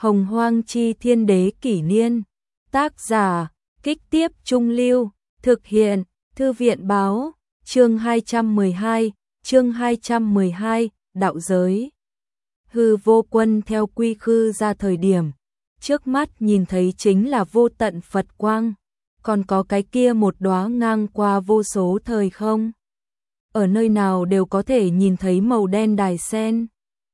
Hồng Hoang Chi Thiên Đế Kỷ Niên. Tác giả, Kích Tiếp Trung Lưu. Thực hiện, Thư viện báo. Chương 212, Đạo Giới. Hư Vô Quân theo Quy Khư ra thời điểm, trước mắt nhìn thấy chính là vô tận Phật quang, còn có cái kia một đóa ngang qua vô số thời không. Ở nơi nào đều có thể nhìn thấy màu đen đài sen.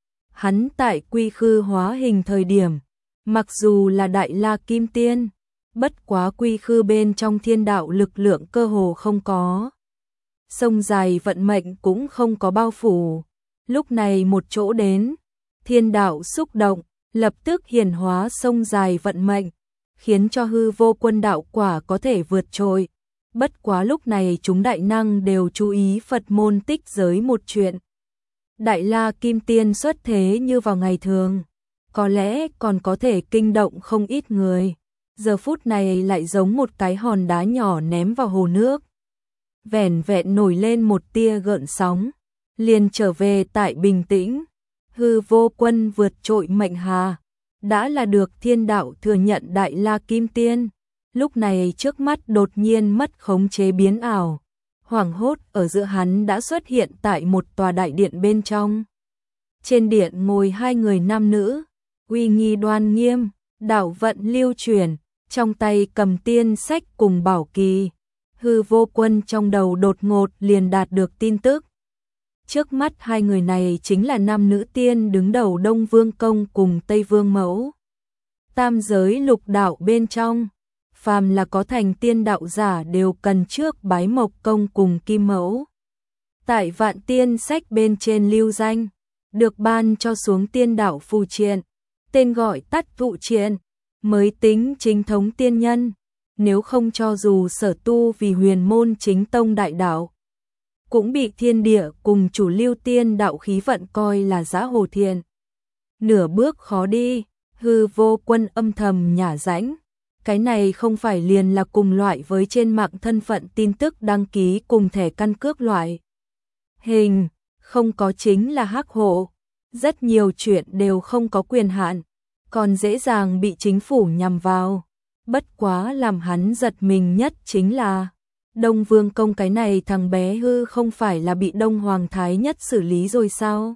Hắn tại Quy Khư hóa hình thời điểm, mặc dù là Đại La Kim Tiên, bất quá Quy Khư bên trong thiên đạo lực lượng cơ hồ không có. Sông dài vận mệnh cũng không có bao phủ. Lúc này một chỗ đến, thiên đạo xúc động, lập tức hiển hóa sông dài vận mệnh, khiến cho Hư Vô Quân đạo quả có thể vượt trội. Bất quá lúc này chúng đại năng đều chú ý Phật môn tích giới một chuyện. Đại La Kim Tiên xuất thế như vào ngày thường, có lẽ còn có thể kinh động không ít người. Giờ phút này lại giống một cái hòn đá nhỏ ném vào hồ nước. Vẻn vẹn nổi lên một tia gợn sóng, liền trở về tại bình tĩnh. Hư Vô Quân vượt trội mệnh hà, đã là được thiên đạo thừa nhận Đại La Kim Tiên. Lúc này trước mắt đột nhiên mất khống chế biến ảo. Hoảng hốt ở giữa hắn đã xuất hiện tại một tòa đại điện bên trong. Trên điện ngồi hai người nam nữ, uy nghi đoan nghiêm, đạo vận lưu chuyển, trong tay cầm tiên sách cùng bảo kỳ. Hư Vô Quân trong đầu đột ngột liền đạt được tin tức. Trước mắt hai người này chính là nam nữ tiên đứng đầu Đông Vương Công cùng Tây Vương Mẫu. Tam giới lục đạo bên trong, phàm là có thành tiên đạo giả đều cần trước bái Mộc Công cùng Kim Mẫu. Tại Vạn Tiên sách bên trên lưu danh, được ban cho xuống tiên đạo phù triện, tên gọi tắt thụ triện, mới tính chính thống tiên nhân. Nếu không cho dù sở tu vì huyền môn chính tông đại đạo, cũng bị thiên địa cùng chủ lưu tiên đạo khí vận coi là giã hồ thiền. Nửa bước khó đi, Hư Vô Quân âm thầm nhả rãnh. Cái này không phải liền là cùng loại với trên mạng thân phận tin tức đăng ký cùng thẻ căn cước loại hình, không có chính là hắc hộ. Rất nhiều chuyện đều không có quyền hạn, còn dễ dàng bị chính phủ nhằm vào. Bất quá làm hắn giật mình nhất chính là Đông Vương Công cái này thằng bé hư không phải là bị Đông Hoàng Thái Nhất xử lý rồi sao?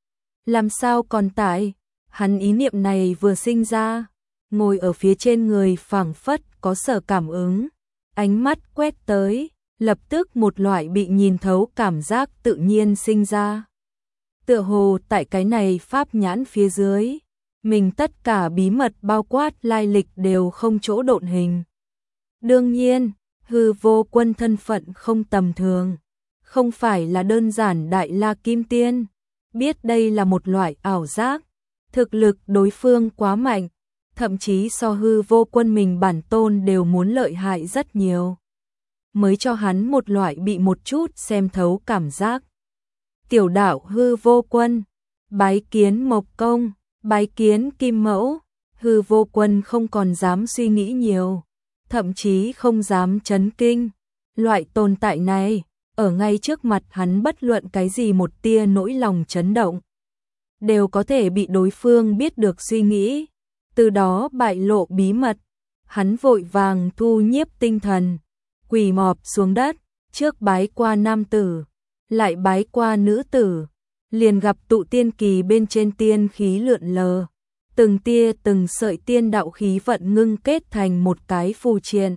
Làm sao còn tại? Hắn ý niệm này vừa sinh ra, ngồi ở phía trên người phảng phất có sở cảm ứng, ánh mắt quét tới, lập tức một loại bị nhìn thấu cảm giác tự nhiên sinh ra. Tựa hồ tại cái này pháp nhãn phía dưới, mình tất cả bí mật bao quát lai lịch đều không chỗ độn hình. Đương nhiên, Hư Vô Quân thân phận không tầm thường, không phải là đơn giản Đại La Kim Tiên, biết đây là một loại ảo giác, thực lực đối phương quá mạnh, thậm chí so Hư Vô Quân mình bản tôn đều muốn lợi hại rất nhiều, mới cho hắn một loại bị một chút xem thấu cảm giác. Tiểu đạo Hư Vô Quân, bái kiến Mộc Công, bái kiến Kim Mẫu. Hư Vô Quân không còn dám suy nghĩ nhiều, thậm chí không dám chấn kinh. Loại tồn tại này, ở ngay trước mặt hắn bất luận cái gì một tia nỗi lòng chấn động, đều có thể bị đối phương biết được suy nghĩ, từ đó bại lộ bí mật. Hắn vội vàng thu nhiếp tinh thần, quỳ mọp xuống đất, trước bái qua nam tử, lại bái qua nữ tử, liền gặp tụ tiên kỳ bên trên tiên khí lượn lờ, từng tia từng sợi tiên đạo khí vận ngưng kết thành một cái phù triện,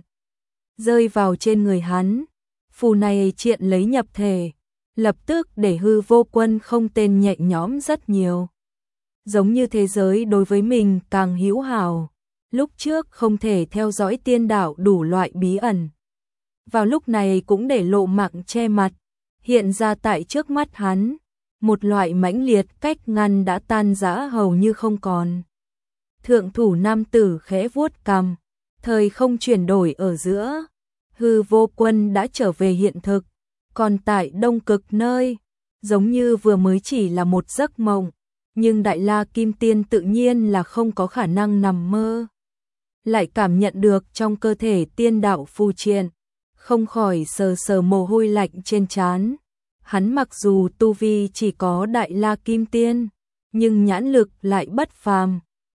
rơi vào trên người hắn. Phù này triện lấy nhập thể, lập tức để Hư Vô Quân không tên nhẹ nhõm rất nhiều. Giống như thế giới đối với mình càng hữu hảo, lúc trước không thể theo dõi tiên đạo đủ loại bí ẩn, vào lúc này cũng để lộ mạng che mặt, hiện ra tại trước mắt hắn. Một loại mãnh liệt cách ngăn đã tan rã hầu như không còn. Thượng thủ nam tử khẽ vuốt cằm, thời không chuyển đổi ở giữa, Hư Vô Quân đã trở về hiện thực, còn tại Đông Cực nơi, giống như vừa mới chỉ là một giấc mộng, nhưng Đại La Kim Tiên tự nhiên là không có khả năng nằm mơ. Lại cảm nhận được trong cơ thể tiên đạo phù triện, không khỏi sờ sờ mồ hôi lạnh trên trán. Hắn mặc dù tu vi chỉ có Đại La Kim Tiên, nhưng nhãn lực lại bất phàm,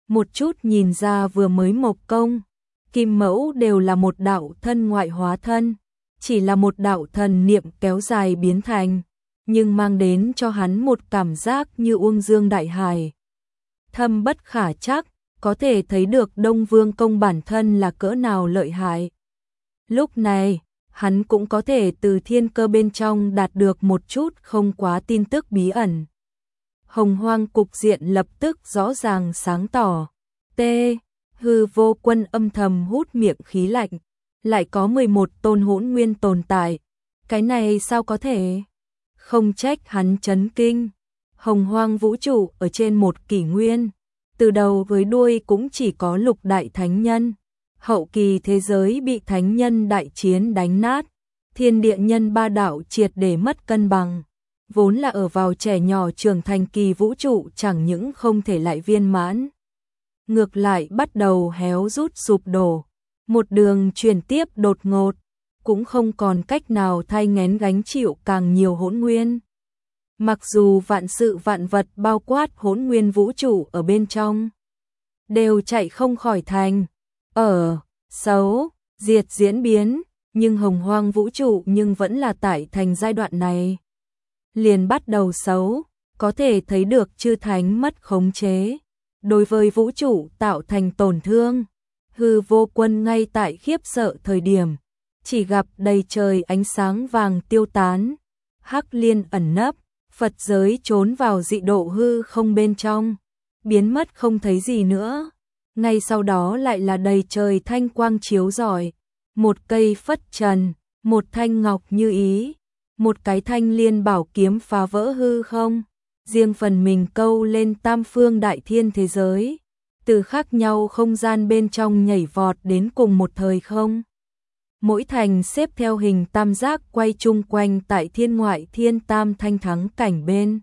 một chút nhìn ra vừa mới Mộc Công, Kim Mẫu đều là một đạo thân ngoại hóa thân, chỉ là một đạo thần niệm kéo dài biến thành, nhưng mang đến cho hắn một cảm giác như Uông Dương đại hải. Thâm bất khả trắc, có thể thấy được Đông Vương Công bản thân là cỡ nào lợi hại. Lúc này, hắn cũng có thể từ thiên cơ bên trong đạt được một chút không quá tin tức bí ẩn. Hồng Hoang cục diện lập tức rõ ràng sáng tỏ. T. Hư Vô Quân âm thầm hút miệng khí lạnh, lại có 11 tôn hỗn nguyên tồn tại. Cái này sao có thể? Không trách hắn chấn kinh. Hồng Hoang vũ trụ ở trên một kỷ nguyên, từ đầu với đuôi cũng chỉ có lục đại thánh nhân. Hậu kỳ thế giới bị thánh nhân đại chiến đánh nát, thiên địa nhân ba đạo triệt để mất cân bằng. Vốn là ở vào trẻ nhỏ trưởng thành kỳ vũ trụ chẳng những không thể lại viên mãn, ngược lại bắt đầu héo rút sụp đổ. Một đường chuyển tiếp đột ngột, cũng không còn cách nào thay nghén gánh chịu càng nhiều hỗn nguyên. Mặc dù vạn sự vạn vật bao quát hỗn nguyên vũ trụ ở bên trong, đều chạy không khỏi thành, xấu, diệt diễn biến, nhưng Hồng Hoang vũ trụ nhưng vẫn là tại thành giai đoạn này. Liền bắt đầu xấu, có thể thấy được chư thánh mất khống chế, đối với vũ trụ tạo thành tổn thương. Hư Vô Quân ngay tại khiếp sợ thời điểm, chỉ gặp đầy trời ánh sáng vàng tiêu tán, hắc liên ẩn nấp, Phật giới trốn vào dị độ hư không bên trong, biến mất không thấy gì nữa. Ngay sau đó lại là đầy trời thanh quang chiếu rọi, một cây phất trần, một thanh ngọc như ý, một cái thanh liên bảo kiếm phá vỡ hư không, riêng phần mình câu lên tam phương đại thiên thế giới, từ khác nhau không gian bên trong nhảy vọt đến cùng một thời không. Mỗi thành xếp theo hình tam giác quay chung quanh tại thiên ngoại thiên tam thanh thắng cảnh bên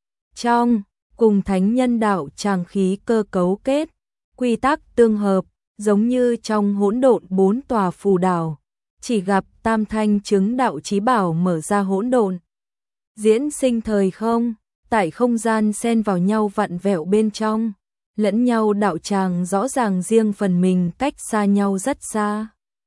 trong, cùng thánh nhân đạo tràng khí cơ cấu kết, quy tắc tương hợp, giống như trong hỗn độn 4 tòa phù đảo, chỉ gặp tam thanh chứng đạo chí bảo mở ra hỗn độn, diễn sinh thời không, tại không gian xen vào nhau vặn vẹo bên trong, lẫn nhau đạo tràng rõ ràng riêng phần mình cách xa nhau rất xa.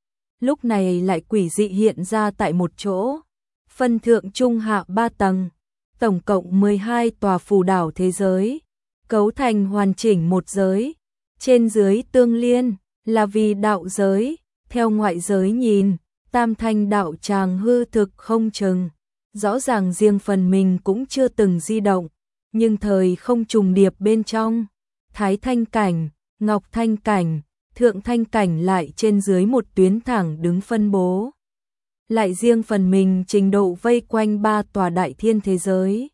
Lúc này lại quỷ dị hiện ra tại một chỗ, phân thượng trung hạ 3 tầng, tổng cộng 12 tòa phù đảo thế giới, cấu thành hoàn chỉnh một giới, trên dưới tương liên, là vì đạo giới, theo ngoại giới nhìn, tam thanh đạo tràng hư thực không chừng, rõ ràng riêng phần mình cũng chưa từng di động, nhưng thời không trùng điệp bên trong, thái thanh cảnh, ngọc thanh cảnh, thượng thanh cảnh lại trên dưới một tuyến thẳng đứng phân bố. Lại riêng phần mình trình độ vây quanh 3 tòa đại thiên thế giới.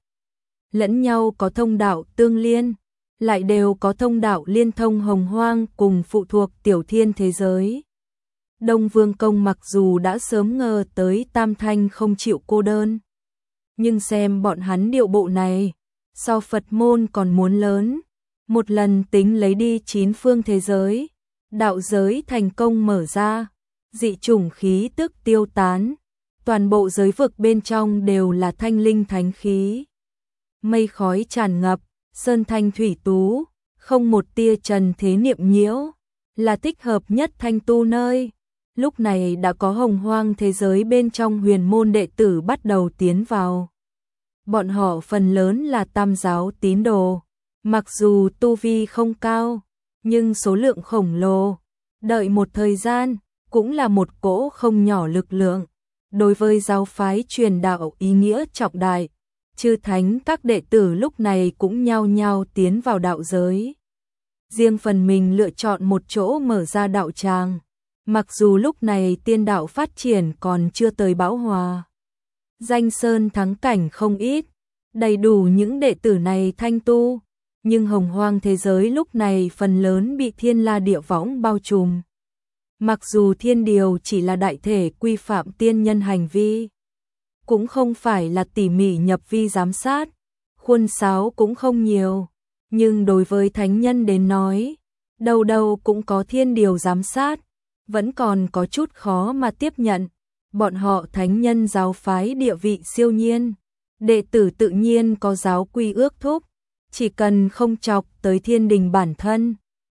Lẫn nhau có thông đạo tương liên, lại đều có thông đạo liên thông Hồng Hoang cùng phụ thuộc tiểu thiên thế giới. Đông Vương Công mặc dù đã sớm ngờ tới tam thanh không chịu cô đơn, nhưng xem bọn hắn điệu bộ này, so Phật môn còn muốn lớn, một lần tính lấy đi 9 phương thế giới. Đạo giới thành công mở ra, dị chủng khí tức tiêu tán, toàn bộ giới vực bên trong đều là thanh linh thánh khí. Mây khói tràn ngập, sơn thanh thủy tú, không một tia trần thế niệm nhiễu, là thích hợp nhất thanh tu nơi. Lúc này đã có Hồng Hoang thế giới bên trong huyền môn đệ tử bắt đầu tiến vào. Bọn họ phần lớn là tam giáo tín đồ, mặc dù tu vi không cao, nhưng số lượng khổng lồ, đợi một thời gian, cũng là một cỗ không nhỏ lực lượng. Đối với giáo phái truyền đạo ý nghĩa trọng đại, chư thánh các đệ tử lúc này cũng nhao nhao tiến vào đạo giới. Riêng phần mình lựa chọn một chỗ mở ra đạo tràng, mặc dù lúc này tiên đạo phát triển còn chưa tới bão hòa. Danh sơn thắng cảnh không ít, đầy đủ những đệ tử này thanh tu. Nhưng Hồng Hoang thế giới lúc này phần lớn bị thiên la địa võng bao trùm. Mặc dù thiên điều chỉ là đại thể quy phạm tiên nhân hành vi, cũng không phải là tỉ mỉ nhập vi giám sát, khuôn sáo cũng không nhiều, nhưng đối với thánh nhân đến nói, đâu đâu cũng có thiên điều giám sát, vẫn còn có chút khó mà tiếp nhận. Bọn họ thánh nhân giáo phái địa vị siêu nhiên, đệ tử tự nhiên có giáo quy ước thúc. Chỉ cần không chọc tới thiên đình bản thân,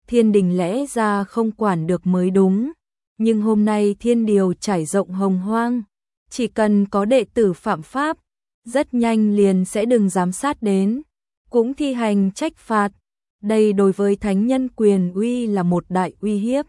thiên đình lẽ ra không quản được mới đúng, nhưng hôm nay thiên điều trải rộng hồng hoang, chỉ cần có đệ tử phạm pháp, rất nhanh liền sẽ đừng giám sát đến, cũng thi hành trách phạt. Đây đối với thánh nhân quyền uy là một đại uy hiếp.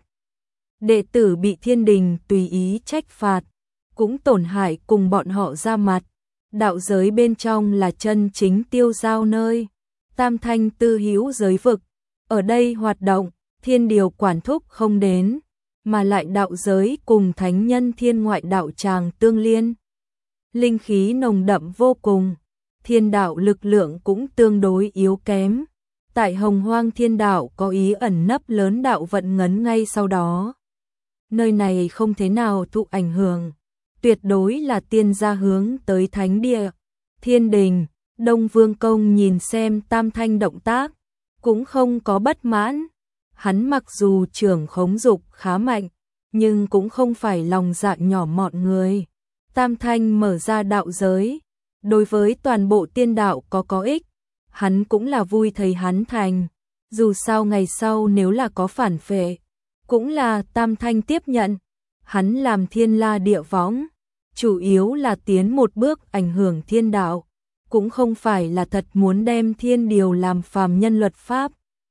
Đệ tử bị thiên đình tùy ý trách phạt, cũng tổn hại cùng bọn họ ra mặt. Đạo giới bên trong là chân chính tiêu giao nơi, tam thanh tư hữu giới vực, ở đây hoạt động, thiên điều quản thúc không đến, mà lại đạo giới cùng thánh nhân thiên ngoại đạo tràng tương liên. Linh khí nồng đậm vô cùng, thiên đạo lực lượng cũng tương đối yếu kém. Tại Hồng Hoang thiên đạo có ý ẩn nấp lớn đạo vận ngấn ngay sau đó. Nơi này không thế nào thụ ảnh hưởng, tuyệt đối là tiên gia hướng tới thánh địa. Thiên đình, Đông Vương Công nhìn xem tam thanh động tác, cũng không có bất mãn. Hắn mặc dù trưởng khống dục khá mạnh, nhưng cũng không phải lòng dạ nhỏ mọn người. Tam thanh mở ra đạo giới, đối với toàn bộ tiên đạo có ích. Hắn cũng là vui thấy hắn thành, dù sao ngày sau nếu là có phản phệ, cũng là tam thanh tiếp nhận. Hắn làm thiên la địa võng, chủ yếu là tiến một bước ảnh hưởng thiên đạo, cũng không phải là thật muốn đem thiên điều làm phàm nhân luật pháp.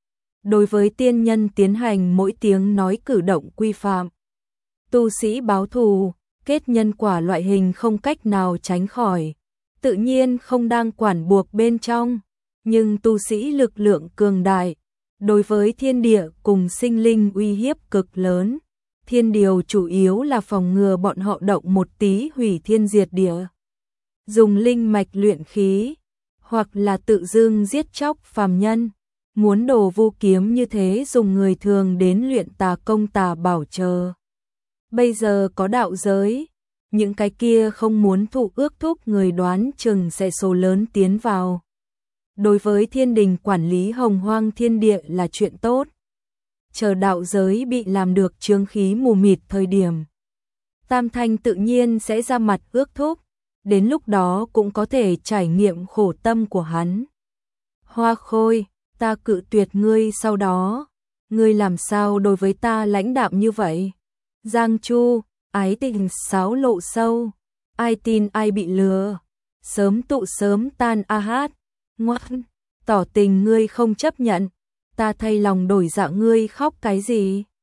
Đối với tiên nhân tiến hành mỗi tiếng nói cử động quy phạm. Tu sĩ báo thù, kết nhân quả loại hình không cách nào tránh khỏi, tự nhiên không đang quản buộc bên trong. Nhưng tu sĩ lực lượng cường đại, đối với thiên địa cùng sinh linh uy hiếp cực lớn. Thiên điều chủ yếu là phòng ngừa bọn họ động một tí hủy thiên diệt địa. Dùng linh mạch luyện khí, hoặc là tự dưng giết chóc phàm nhân. Muốn đồ vô kiếm như thế dùng người thường đến luyện tà công tà bảo chờ. Bây giờ có đạo giới, những cái kia không muốn thụ ước thúc người đoán chừng sẽ số lớn tiến vào. Đối với thiên đình quản lý hồng hoang thiên địa là chuyện tốt. Chờ đạo giới bị làm được chướng khí mù mịt thời điểm, tam thanh tự nhiên sẽ ra mặt ước thúc, đến lúc đó cũng có thể trải nghiệm khổ tâm của hắn. Hoa Khôi, ta cự tuyệt ngươi sau đó, ngươi làm sao đối với ta lãnh đạm như vậy? Giang Chu, ái tình sáo lộ sâu, ai tin ai bị lừa, sớm tụ sớm tan a hát, ngoan, tỏ tình ngươi không chấp nhận, ta thay lòng đổi dạ ngươi khóc cái gì?